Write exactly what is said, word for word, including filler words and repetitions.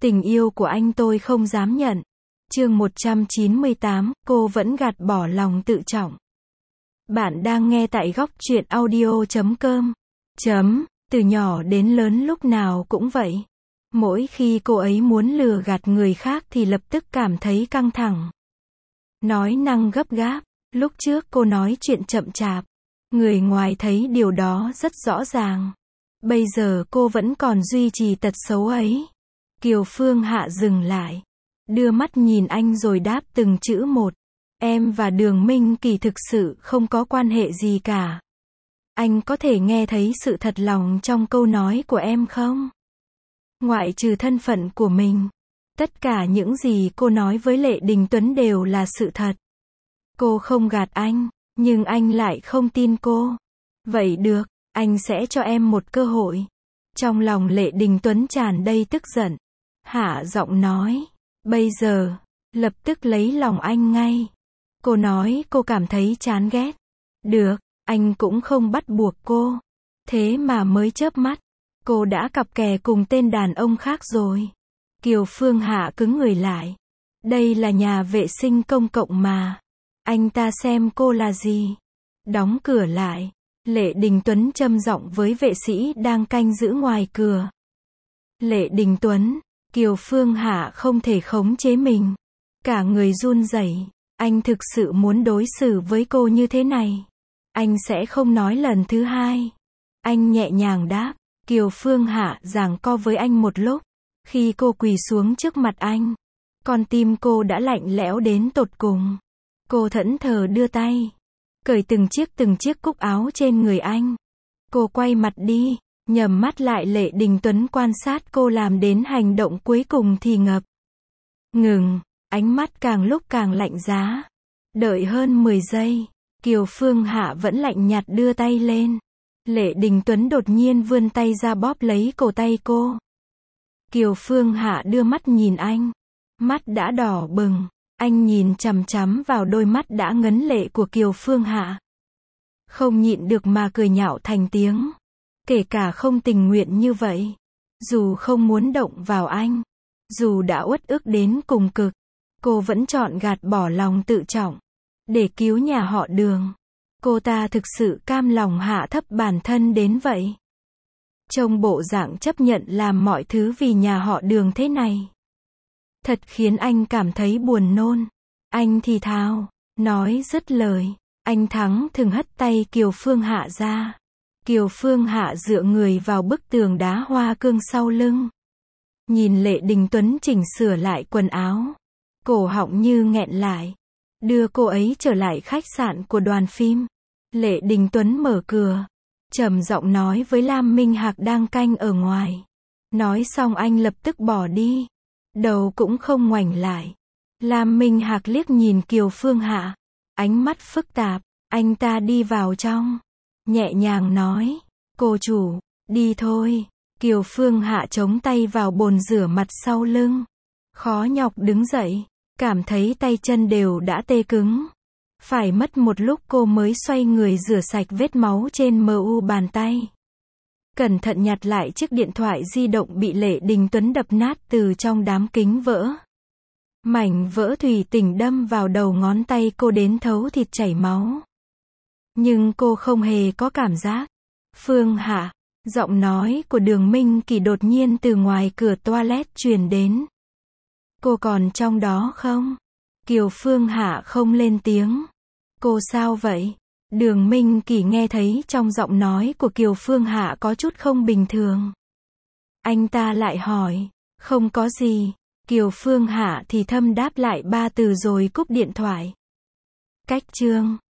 Tình yêu của anh tôi không dám nhận. Chương một trăm chín mươi tám, cô vẫn gạt bỏ lòng tự trọng. Bạn đang nghe tại góc truyện audio chấm com. Chấm, từ nhỏ đến lớn lúc nào cũng vậy. Mỗi khi cô ấy muốn lừa gạt người khác thì lập tức cảm thấy căng thẳng. Nói năng gấp gáp, lúc trước cô nói chuyện chậm chạp. Người ngoài thấy điều đó rất rõ ràng. Bây giờ cô vẫn còn duy trì tật xấu ấy. Kiều Phương Hạ dừng lại, đưa mắt nhìn anh rồi đáp từng chữ một. Em và Đường Minh Kỳ thực sự không có quan hệ gì cả. Anh có thể nghe thấy sự thật lòng trong câu nói của em không? Ngoại trừ thân phận của mình, tất cả những gì cô nói với Lệ Đình Tuấn đều là sự thật. Cô không gạt anh, nhưng anh lại không tin cô. Vậy được, anh sẽ cho em một cơ hội. Trong lòng Lệ Đình Tuấn tràn đầy tức giận, hạ giọng nói, bây giờ, lập tức lấy lòng anh ngay. Cô nói cô cảm thấy chán ghét. Được, anh cũng không bắt buộc cô. Thế mà mới chớp mắt, cô đã cặp kè cùng tên đàn ông khác rồi. Kiều Phương Hạ cứng người lại. Đây là nhà vệ sinh công cộng mà. Anh ta xem cô là gì? Đóng cửa lại. Lệ Đình Tuấn trầm giọng với vệ sĩ đang canh giữ ngoài cửa. Lệ Đình Tuấn, Kiều Phương Hạ không thể khống chế mình. Cả người run rẩy. Anh thực sự muốn đối xử với cô như thế này. Anh sẽ không nói lần thứ hai. Anh nhẹ nhàng đáp. Kiều Phương Hạ giằng co với anh một lúc. Khi cô quỳ xuống trước mặt anh, con tim cô đã lạnh lẽo đến tột cùng. Cô thẫn thờ đưa tay, cởi từng chiếc từng chiếc cúc áo trên người anh. Cô quay mặt đi, nhắm mắt lại. Lệ Đình Tuấn quan sát cô làm đến hành động cuối cùng thì ngập ngừng, ánh mắt càng lúc càng lạnh giá. Đợi hơn mười giây, Kiều Phương Hạ vẫn lạnh nhạt đưa tay lên. Lệ Đình Tuấn đột nhiên vươn tay ra bóp lấy cổ tay cô. Kiều Phương Hạ đưa mắt nhìn anh, mắt đã đỏ bừng. Anh nhìn chằm chằm vào đôi mắt đã ngấn lệ của Kiều Phương Hạ, không nhịn được mà cười nhạo thành tiếng. Kể cả không tình nguyện như vậy, dù không muốn động vào anh, dù đã uất ức đến cùng cực, cô vẫn chọn gạt bỏ lòng tự trọng để cứu nhà họ Đường. Cô ta thực sự cam lòng hạ thấp bản thân đến vậy. Trông bộ dạng chấp nhận làm mọi thứ vì nhà họ Đường thế này, thật khiến anh cảm thấy buồn nôn. Anh thì thào, nói dứt lời, anh thắng thừng hất tay Kiều Phương Hạ ra. Kiều Phương Hạ dựa người vào bức tường đá hoa cương sau lưng, nhìn Lệ Đình Tuấn chỉnh sửa lại quần áo, cổ họng như nghẹn lại, đưa cô ấy trở lại khách sạn của đoàn phim. Lệ Đình Tuấn mở cửa, trầm giọng nói với Lam Minh Hạc đang canh ở ngoài. Nói xong anh lập tức bỏ đi, đầu cũng không ngoảnh lại. Lam Minh Hạc liếc nhìn Kiều Phương Hạ, ánh mắt phức tạp. Anh ta đi vào trong, nhẹ nhàng nói, cô chủ, đi thôi. Kiều Phương Hạ chống tay vào bồn rửa mặt sau lưng, khó nhọc đứng dậy, cảm thấy tay chân đều đã tê cứng. Phải mất một lúc cô mới xoay người rửa sạch vết máu trên mu bàn tay. Cẩn thận nhặt lại chiếc điện thoại di động bị Lệ Đình Tuấn đập nát từ trong đám kính vỡ. Mảnh vỡ thủy tinh đâm vào đầu ngón tay cô đến thấu thịt chảy máu. Nhưng cô không hề có cảm giác. Phương Hạ, giọng nói của Đường Minh Kỳ đột nhiên từ ngoài cửa toilet truyền đến. Cô còn trong đó không? Kiều Phương Hạ không lên tiếng. Cô sao vậy? Đường Minh Kỳ nghe thấy trong giọng nói của Kiều Phương Hạ có chút không bình thường. Anh ta lại hỏi, không có gì. Kiều Phương Hạ thì thầm đáp lại ba từ rồi cúp điện thoại. Cách chương